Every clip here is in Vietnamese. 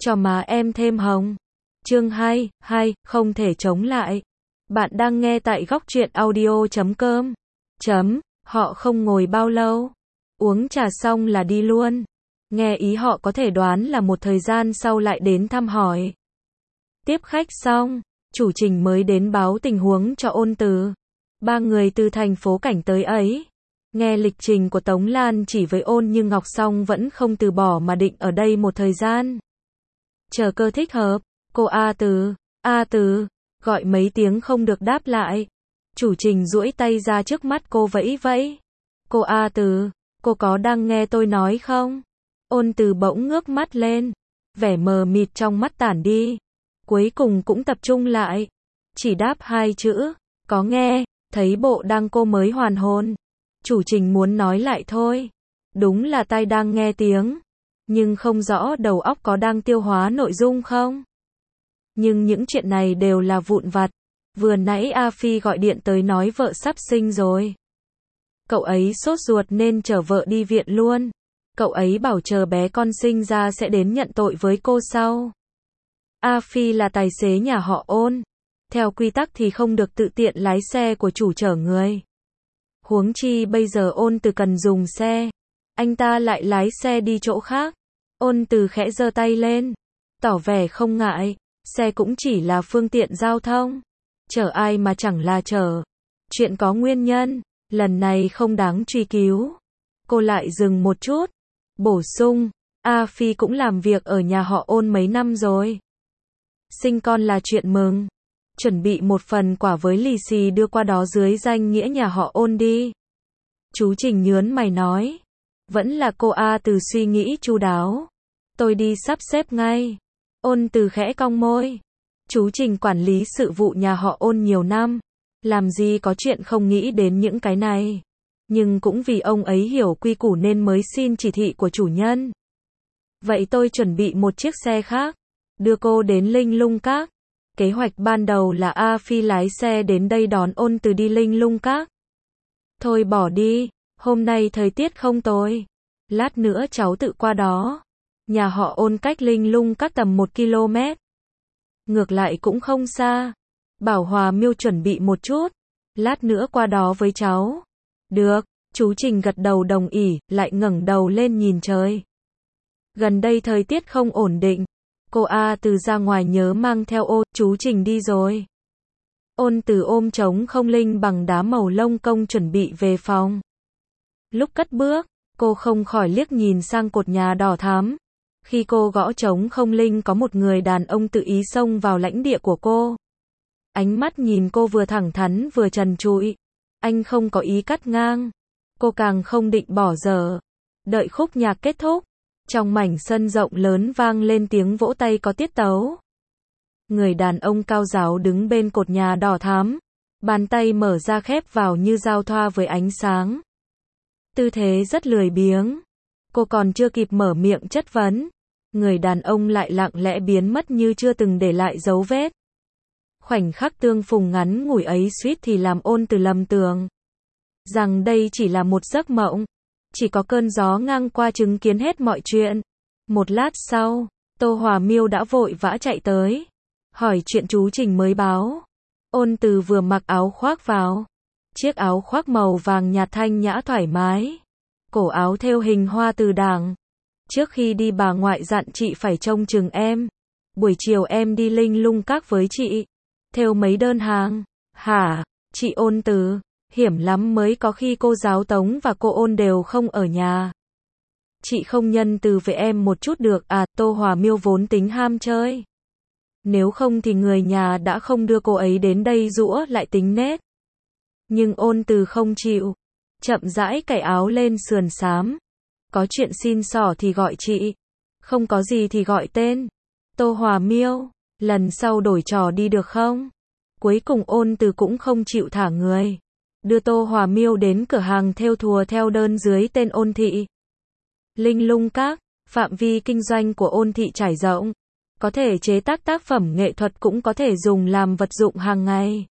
cho má em thêm hồng. Chương 2, không thể chống lại. Bạn đang nghe tại góc truyện audio.com. Họ không ngồi bao lâu. Uống trà xong là đi luôn. Nghe ý họ có thể đoán là một thời gian sau lại đến thăm hỏi. Tiếp khách xong, chủ trình mới đến báo tình huống cho Ôn Từ. Ba người từ thành phố Cảnh tới ấy. Nghe lịch trình của Tống Lan chỉ với Ôn Như Ngọc xong vẫn không từ bỏ mà định ở đây một thời gian. Chờ cơ thích hợp, cô A Từ, gọi mấy tiếng không được đáp lại. Chủ trình duỗi tay ra trước mắt cô vẫy vẫy. Cô A Từ, cô có đang nghe tôi nói không? Ôn Từ bỗng ngước mắt lên. Vẻ mờ mịt trong mắt tản đi. Cuối cùng cũng tập trung lại. Chỉ đáp hai chữ, có nghe, thấy bộ đang cô mới hoàn hồn. Chủ trình muốn nói lại thôi. Đúng là tai đang nghe tiếng. Nhưng không rõ đầu óc có đang tiêu hóa nội dung không? Nhưng những chuyện này đều là vụn vặt. Vừa nãy A Phi gọi điện tới nói vợ sắp sinh rồi. Cậu ấy sốt ruột nên chở vợ đi viện luôn. Cậu ấy bảo chờ bé con sinh ra sẽ đến nhận tội với cô sau. A Phi là tài xế nhà họ Ôn. Theo quy tắc thì không được tự tiện lái xe của chủ chở người. Huống chi bây giờ Ôn Từ cần dùng xe. Anh ta lại lái xe đi chỗ khác. Ôn Từ khẽ giơ tay lên. Tỏ vẻ không ngại. Xe cũng chỉ là phương tiện giao thông. Chở ai mà chẳng là chở. Chuyện có nguyên nhân. Lần này không đáng truy cứu. Cô lại dừng một chút. Bổ sung. A Phi cũng làm việc ở nhà họ Ôn mấy năm rồi. Sinh con là chuyện mừng. Chuẩn bị một phần quả với lì xì đưa qua đó dưới danh nghĩa nhà họ Ôn đi. Chú Trình nhớn mày nói. Vẫn là cô A Từ suy nghĩ chu đáo. Tôi đi sắp xếp ngay. Ôn Từ khẽ cong môi. Chú Trình quản lý sự vụ nhà họ Ôn nhiều năm. Làm gì có chuyện không nghĩ đến những cái này. Nhưng cũng vì ông ấy hiểu quy củ nên mới xin chỉ thị của chủ nhân. Vậy tôi chuẩn bị một chiếc xe khác. Đưa cô đến Linh Lung Các. Kế hoạch ban đầu là A Phi lái xe đến đây đón Ôn Từ đi Linh Lung Các. Thôi bỏ đi. Hôm nay thời tiết không tồi. Lát nữa cháu tự qua đó. Nhà họ Ôn cách Linh Lung Các tầm 1 km. Ngược lại cũng không xa. Bảo Hòa Miêu chuẩn bị một chút. Lát nữa qua đó với cháu. Được, chú Trình gật đầu đồng ý, lại ngẩng đầu lên nhìn trời. Gần đây thời tiết không ổn định. Cô A Từ ra ngoài nhớ mang theo ô, chú Trình đi rồi. Ôn Từ ôm trống không linh bằng đá màu lông công chuẩn bị về phòng. Lúc cất bước, cô không khỏi liếc nhìn sang cột nhà đỏ thắm. Khi cô gõ trống không linh có một người đàn ông tự ý xông vào lãnh địa của cô. Ánh mắt nhìn cô vừa thẳng thắn vừa trần trụi. Anh không có ý cắt ngang. Cô càng không định bỏ dở. Đợi khúc nhạc kết thúc. Trong mảnh sân rộng lớn vang lên tiếng vỗ tay có tiết tấu. Người đàn ông cao ráo đứng bên cột nhà đỏ thắm. Bàn tay mở ra khép vào như giao thoa với ánh sáng. Tư thế rất lười biếng. Cô còn chưa kịp mở miệng chất vấn. Người đàn ông lại lặng lẽ biến mất như chưa từng để lại dấu vết. Khoảnh khắc tương phùng ngắn ngủi ấy suýt thì làm Ôn Từ lầm tưởng rằng đây chỉ là một giấc mộng. Chỉ có cơn gió ngang qua chứng kiến hết mọi chuyện. Một lát sau, Tô Hòa Miêu đã vội vã chạy tới. Hỏi chuyện chú Trình mới báo. Ôn Từ vừa mặc áo khoác vào. Chiếc áo khoác màu vàng nhạt thanh nhã thoải mái. Cổ áo thêu hình hoa từ đàng. Trước khi đi bà ngoại dặn chị phải trông chừng em. Buổi chiều em đi Linh Lung Các với chị. Thêu mấy đơn hàng. Hả? Chị Ôn Từ, hiểm lắm mới có khi cô giáo Tống và cô Ôn đều không ở nhà. Chị không nhân từ với em một chút được à? Tô Hòa Miêu vốn tính ham chơi. Nếu không thì người nhà đã không đưa cô ấy đến đây giũa lại tính nết. Nhưng Ôn Từ không chịu. Chậm rãi cởi áo lên sườn xám. Có chuyện xin xỏ thì gọi chị. Không có gì thì gọi tên. Tô Hòa Miêu, lần sau đổi trò đi được không? Cuối cùng Ôn Từ cũng không chịu thả người. Đưa Tô Hòa Miêu đến cửa hàng thêu thùa theo đơn dưới tên Ôn Thị. Linh Lung Các, phạm vi kinh doanh của Ôn Thị trải rộng. Có thể chế tác tác phẩm nghệ thuật cũng có thể dùng làm vật dụng hàng ngày.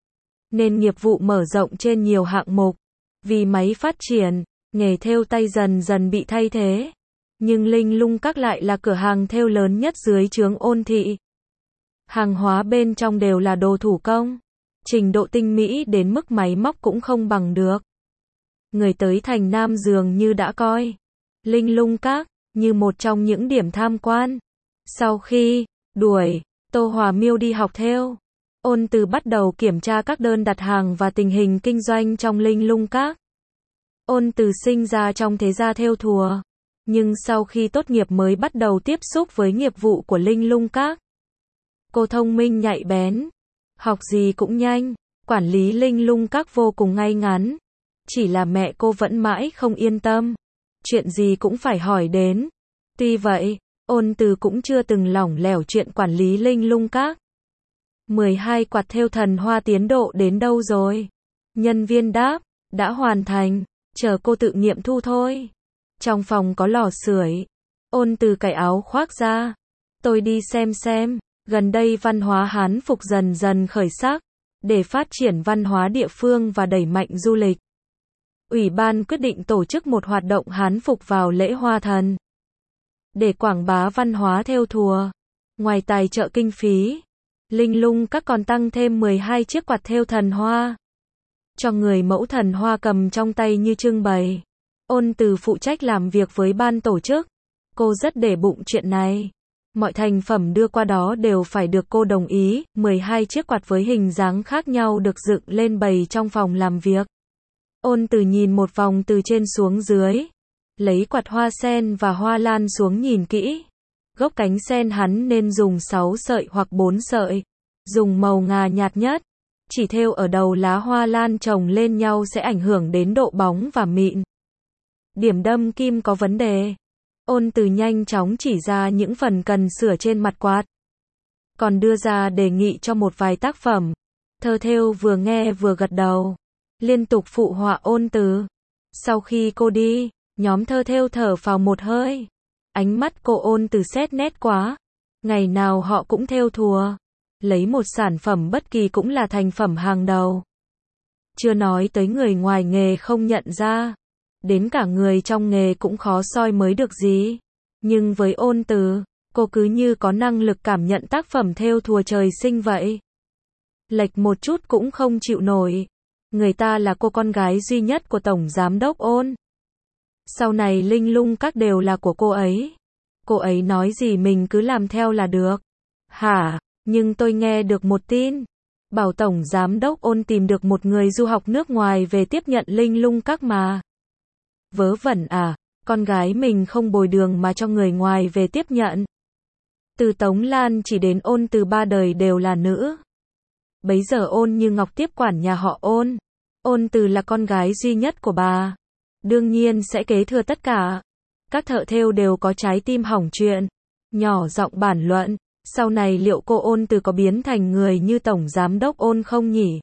Nên nghiệp vụ mở rộng trên nhiều hạng mục. Vì máy phát triển, nghề thêu tay dần dần bị thay thế. Nhưng Linh Lung Các lại là cửa hàng thêu lớn nhất dưới trướng Ôn thị. Hàng hóa bên trong đều là đồ thủ công, trình độ tinh mỹ đến mức máy móc cũng không bằng được. Người tới thành Nam dường như đã coi Linh Lung Các như một trong những điểm tham quan. Sau khi đuổi Tô Hòa Miêu đi học thêu, Ôn Từ bắt đầu kiểm tra các đơn đặt hàng và tình hình kinh doanh trong Linh Lung Các. Ôn Từ sinh ra trong thế gia thêu thùa, nhưng sau khi tốt nghiệp mới bắt đầu tiếp xúc với nghiệp vụ của Linh Lung Các. Cô thông minh nhạy bén, học gì cũng nhanh, quản lý Linh Lung Các vô cùng ngay ngắn. Chỉ là mẹ cô vẫn mãi không yên tâm, chuyện gì cũng phải hỏi đến. Tuy vậy, Ôn Từ cũng chưa từng lỏng lẻo chuyện quản lý Linh Lung Các. 12 quạt thêu thần hoa tiến độ đến đâu rồi? Nhân viên đáp, đã hoàn thành, chờ cô tự nghiệm thu thôi. Trong phòng có lò sưởi. Ôn Từ cởi áo khoác ra. Tôi đi xem, gần đây văn hóa Hán phục dần dần khởi sắc, để phát triển văn hóa địa phương và đẩy mạnh du lịch. Ủy ban quyết định tổ chức một hoạt động Hán phục vào lễ Hoa Thần. Để quảng bá văn hóa thêu thùa, ngoài tài trợ kinh phí, Linh Lung Các còn tăng thêm 12 chiếc quạt thêu thần hoa, cho người mẫu thần hoa cầm trong tay như trưng bày. Ôn Từ phụ trách làm việc với ban tổ chức. Cô rất để bụng chuyện này. Mọi thành phẩm đưa qua đó đều phải được cô đồng ý. 12 chiếc quạt với hình dáng khác nhau được dựng lên bày trong phòng làm việc. Ôn Từ nhìn một vòng từ trên xuống dưới, lấy quạt hoa sen và hoa lan xuống nhìn kỹ. Gốc cánh sen hắn nên dùng 6 sợi hoặc 4 sợi, dùng màu ngà nhạt nhất. Chỉ thêu ở đầu lá hoa lan chồng lên nhau sẽ ảnh hưởng đến độ bóng và mịn. Điểm đâm kim có vấn đề. Ôn Từ nhanh chóng chỉ ra những phần cần sửa trên mặt quạt, còn đưa ra đề nghị cho một vài tác phẩm. Thợ thêu vừa nghe vừa gật đầu, liên tục phụ họa Ôn Từ. Sau khi cô đi, nhóm thợ thêu thở phào một hơi. Ánh mắt cô Ôn Từ xét nét quá. Ngày nào họ cũng thêu thùa, lấy một sản phẩm bất kỳ cũng là thành phẩm hàng đầu. Chưa nói tới người ngoài nghề không nhận ra, đến cả người trong nghề cũng khó soi mới được gì. Nhưng với Ôn Từ, cô cứ như có năng lực cảm nhận tác phẩm thêu thùa trời sinh vậy. Lệch một chút cũng không chịu nổi. Người ta là cô con gái duy nhất của Tổng Giám đốc Ôn. Sau này Linh Lung Các đều là của cô ấy. Cô ấy nói gì mình cứ làm theo là được. Hả? Nhưng tôi nghe được một tin, bảo Tổng Giám đốc Ôn tìm được một người du học nước ngoài về tiếp nhận Linh Lung Các mà. Vớ vẩn à, con gái mình không bồi đường mà cho người ngoài về tiếp nhận. Từ Tống Lan chỉ đến Ôn Từ 3 đời đều là nữ. Bấy giờ Ôn Như Ngọc tiếp quản nhà họ Ôn. Ôn Từ là con gái duy nhất của bà, đương nhiên sẽ kế thừa tất cả. Các thợ thêu đều có trái tim hỏng chuyện, nhỏ giọng bàn luận, sau này liệu cô Ôn Từ có biến thành người như Tổng Giám đốc Ôn không nhỉ?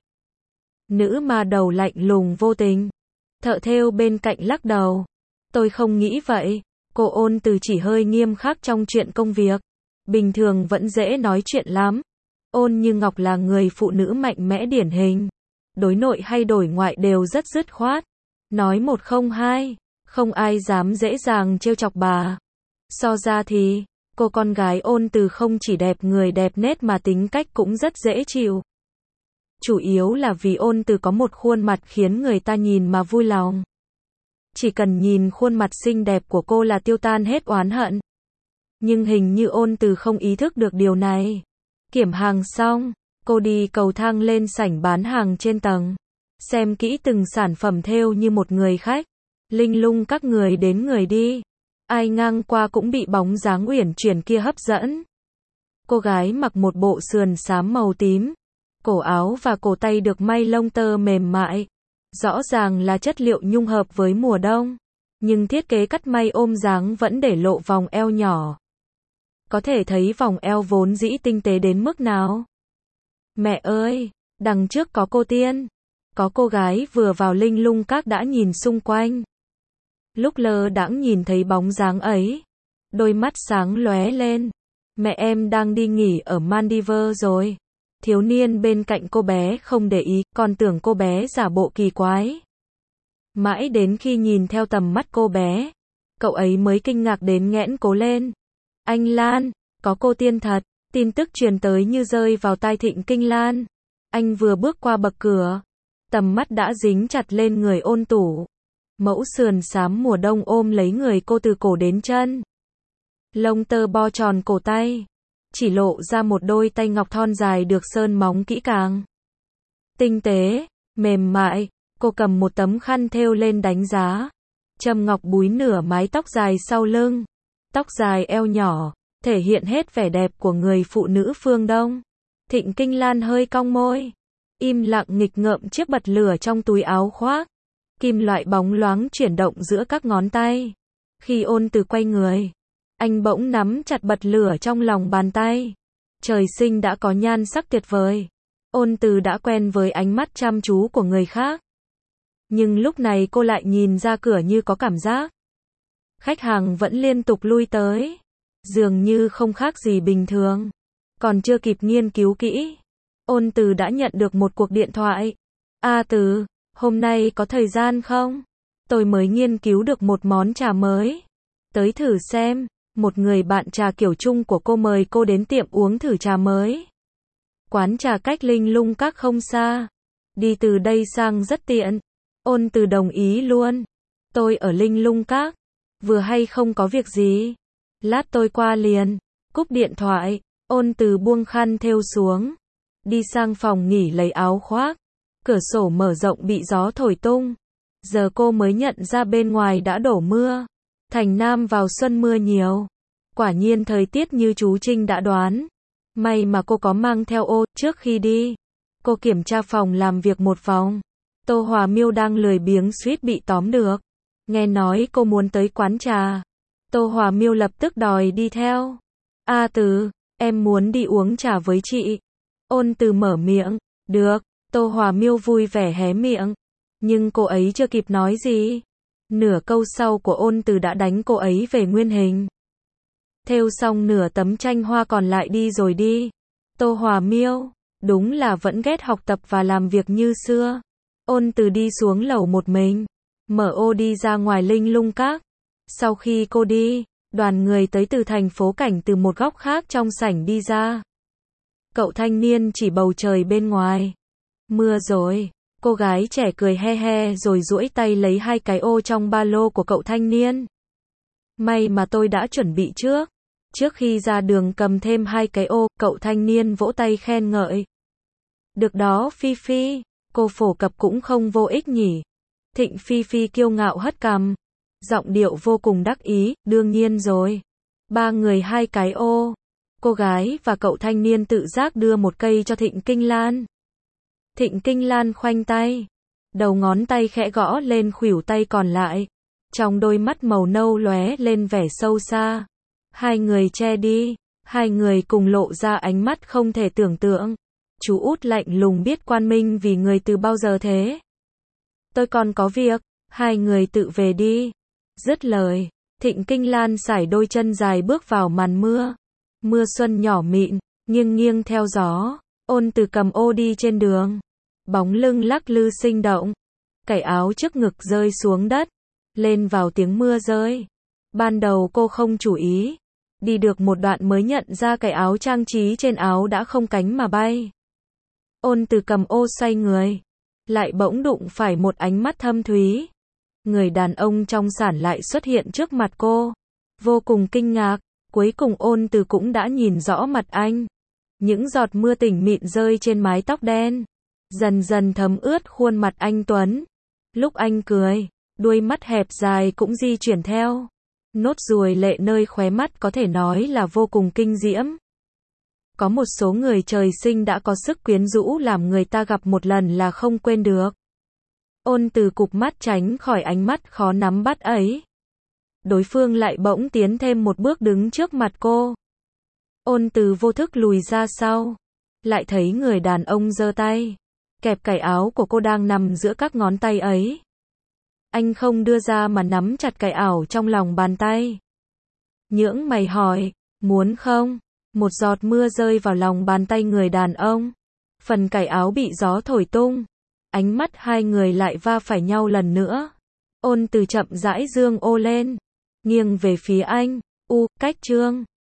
Nữ mà đầu lạnh lùng vô tình. Thợ thêu bên cạnh lắc đầu. Tôi không nghĩ vậy. Cô Ôn Từ chỉ hơi nghiêm khắc trong chuyện công việc. Bình thường vẫn dễ nói chuyện lắm. Ôn Như Ngọc là người phụ nữ mạnh mẽ điển hình. Đối nội hay đối ngoại đều rất dứt khoát. Nói một không hai. Không ai dám dễ dàng trêu chọc bà. So ra thì, cô con gái Ôn Từ không chỉ đẹp người đẹp nết mà tính cách cũng rất dễ chịu. Chủ yếu là vì Ôn Từ có một khuôn mặt khiến người ta nhìn mà vui lòng. Chỉ cần nhìn khuôn mặt xinh đẹp của cô là tiêu tan hết oán hận. Nhưng hình như Ôn Từ không ý thức được điều này. Kiểm hàng xong, cô đi cầu thang lên sảnh bán hàng trên tầng. Xem kỹ từng sản phẩm thêu như một người khách. Linh Lung Các người đến người đi. Ai ngang qua cũng bị bóng dáng uyển chuyển kia hấp dẫn. Cô gái mặc một bộ sườn xám màu tím. Cổ áo và cổ tay được may lông tơ mềm mại. Rõ ràng là chất liệu nhung hợp với mùa đông. Nhưng thiết kế cắt may ôm dáng vẫn để lộ vòng eo nhỏ. Có thể thấy vòng eo vốn dĩ tinh tế đến mức nào. Mẹ ơi, đằng trước có cô Tiên. Có cô gái vừa vào Linh Lung Các đã nhìn xung quanh. Lúc lơ đãng nhìn thấy bóng dáng ấy, đôi mắt sáng lóe lên. Mẹ em đang đi nghỉ ở Maldives rồi. Thiếu niên bên cạnh cô bé không để ý, còn tưởng cô bé giả bộ kỳ quái. Mãi đến khi nhìn theo tầm mắt cô bé, cậu ấy mới kinh ngạc đến nghẽn cố lên. Anh Lan, có cô tiên thật. Tin tức truyền tới như rơi vào tai Thịnh Kinh Lan. Anh vừa bước qua bậc cửa, tầm mắt đã dính chặt lên người Ôn Tủ. Mẫu sườn xám mùa đông ôm lấy người cô từ cổ đến chân. Lông tơ bo tròn cổ tay, chỉ lộ ra một đôi tay ngọc thon dài được sơn móng kỹ càng. Tinh tế, mềm mại, cô cầm một tấm khăn thêu lên đánh giá. Châm ngọc búi nửa mái tóc dài sau lưng. Tóc dài eo nhỏ, thể hiện hết vẻ đẹp của người phụ nữ phương Đông. Thịnh Kinh Lan hơi cong môi, im lặng nghịch ngợm chiếc bật lửa trong túi áo khoác. Kim loại bóng loáng chuyển động giữa các ngón tay. Khi Ôn Từ quay người, anh bỗng nắm chặt bật lửa trong lòng bàn tay. Trời sinh đã có nhan sắc tuyệt vời. Ôn Từ đã quen với ánh mắt chăm chú của người khác. Nhưng lúc này cô lại nhìn ra cửa như có cảm giác. Khách hàng vẫn liên tục lui tới. Dường như không khác gì bình thường. Còn chưa kịp nghiên cứu kỹ, Ôn Từ đã nhận được một cuộc điện thoại. Từ, hôm nay có thời gian không? Tôi mới nghiên cứu được một món trà mới. Tới thử xem. Một người bạn trà kiểu chung của cô mời cô đến tiệm uống thử trà mới. Quán trà cách Linh Lung Các không xa. Đi từ đây sang rất tiện. Ôn Từ đồng ý luôn. Tôi ở Linh Lung Các. Vừa hay không có việc gì. Lát tôi qua liền. Cúp điện thoại, Ôn Từ buông khăn thêu xuống. Đi sang phòng nghỉ lấy áo khoác. Cửa sổ mở rộng bị gió thổi tung. Giờ cô mới nhận ra bên ngoài đã đổ mưa. Thành Nam vào xuân mưa nhiều. Quả nhiên thời tiết như chú Trinh đã đoán. May mà cô có mang theo ô. Trước khi đi, cô kiểm tra phòng làm việc một vòng. Tô Hòa Miêu đang lười biếng suýt bị tóm được. Nghe nói cô muốn tới quán trà. Tô Hòa Miêu lập tức đòi đi theo. Từ, em muốn đi uống trà với chị. Ôn Từ mở miệng. Được. Tô Hòa Miêu vui vẻ hé miệng. Nhưng cô ấy chưa kịp nói gì. Nửa câu sau của Ôn Từ đã đánh cô ấy về nguyên hình. Thêu xong nửa tấm tranh hoa còn lại đi rồi đi. Tô Hòa Miêu, đúng là vẫn ghét học tập và làm việc như xưa. Ôn Từ đi xuống lầu một mình. Mở ô đi ra ngoài Linh Lung Các. Sau khi cô đi, đoàn người tới từ thành phố Cảnh từ một góc khác trong sảnh đi ra. Cậu thanh niên chỉ bầu trời bên ngoài. Mưa rồi. Cô gái trẻ cười he he rồi duỗi tay lấy 2 cái ô trong ba lô của cậu thanh niên. May mà tôi đã chuẩn bị trước. Trước khi ra đường cầm thêm 2 cái ô, cậu thanh niên vỗ tay khen ngợi. Được đó Phi Phi, cô phổ cập cũng không vô ích nhỉ. Thịnh Phi Phi kiêu ngạo hất cằm. Giọng điệu vô cùng đắc ý, đương nhiên rồi. 3 người 2 cái ô. Cô gái và cậu thanh niên tự giác đưa một cây cho Thịnh Kinh Lan. Thịnh Kinh Lan khoanh tay. Đầu ngón tay khẽ gõ lên khuỷu tay còn lại. Trong đôi mắt màu nâu lóe lên vẻ sâu xa. 2 người che đi. 2 người cùng lộ ra ánh mắt không thể tưởng tượng. Chú út lạnh lùng biết Quan Minh vì người từ bao giờ thế. Tôi còn có việc. 2 người tự về đi. Dứt lời, Thịnh Kinh Lan sải đôi chân dài bước vào màn mưa. Mưa xuân nhỏ mịn, nghiêng nghiêng theo gió. Ôn Từ cầm ô đi trên đường. Bóng lưng lắc lư sinh động. Cởi áo trước ngực rơi xuống đất. Lên vào tiếng mưa rơi. Ban đầu cô không chú ý. Đi được một đoạn mới nhận ra cái áo trang trí trên áo đã không cánh mà bay. Ôn Từ cầm ô xoay người. Lại bỗng đụng phải một ánh mắt thâm thúy. Người đàn ông trong sảnh lại xuất hiện trước mặt cô. Vô cùng kinh ngạc. Cuối cùng Ôn Từ cũng đã nhìn rõ mặt anh. Những giọt mưa tỉnh mịn rơi trên mái tóc đen. Dần dần thấm ướt khuôn mặt anh tuấn. Lúc anh cười, đuôi mắt hẹp dài cũng di chuyển theo. Nốt ruồi lệ nơi khóe mắt có thể nói là vô cùng kinh diễm. Có một số người trời sinh đã có sức quyến rũ làm người ta gặp một lần là không quên được. Ôn Từ cụp mắt tránh khỏi ánh mắt khó nắm bắt ấy. Đối phương lại bỗng tiến thêm một bước đứng trước mặt cô. Ôn Từ vô thức lùi ra sau. Lại thấy người đàn ông giơ tay. Kẹp cài áo của cô đang nằm giữa các ngón tay ấy. Anh không đưa ra mà nắm chặt cài áo trong lòng bàn tay. Nhướng mày hỏi, muốn không? Một giọt mưa rơi vào lòng bàn tay người đàn ông. Phần cài áo bị gió thổi tung. Ánh mắt 2 người lại va phải nhau lần nữa. Ôn Từ chậm rãi dương ô lên. Nghiêng về phía anh. Cách Trương.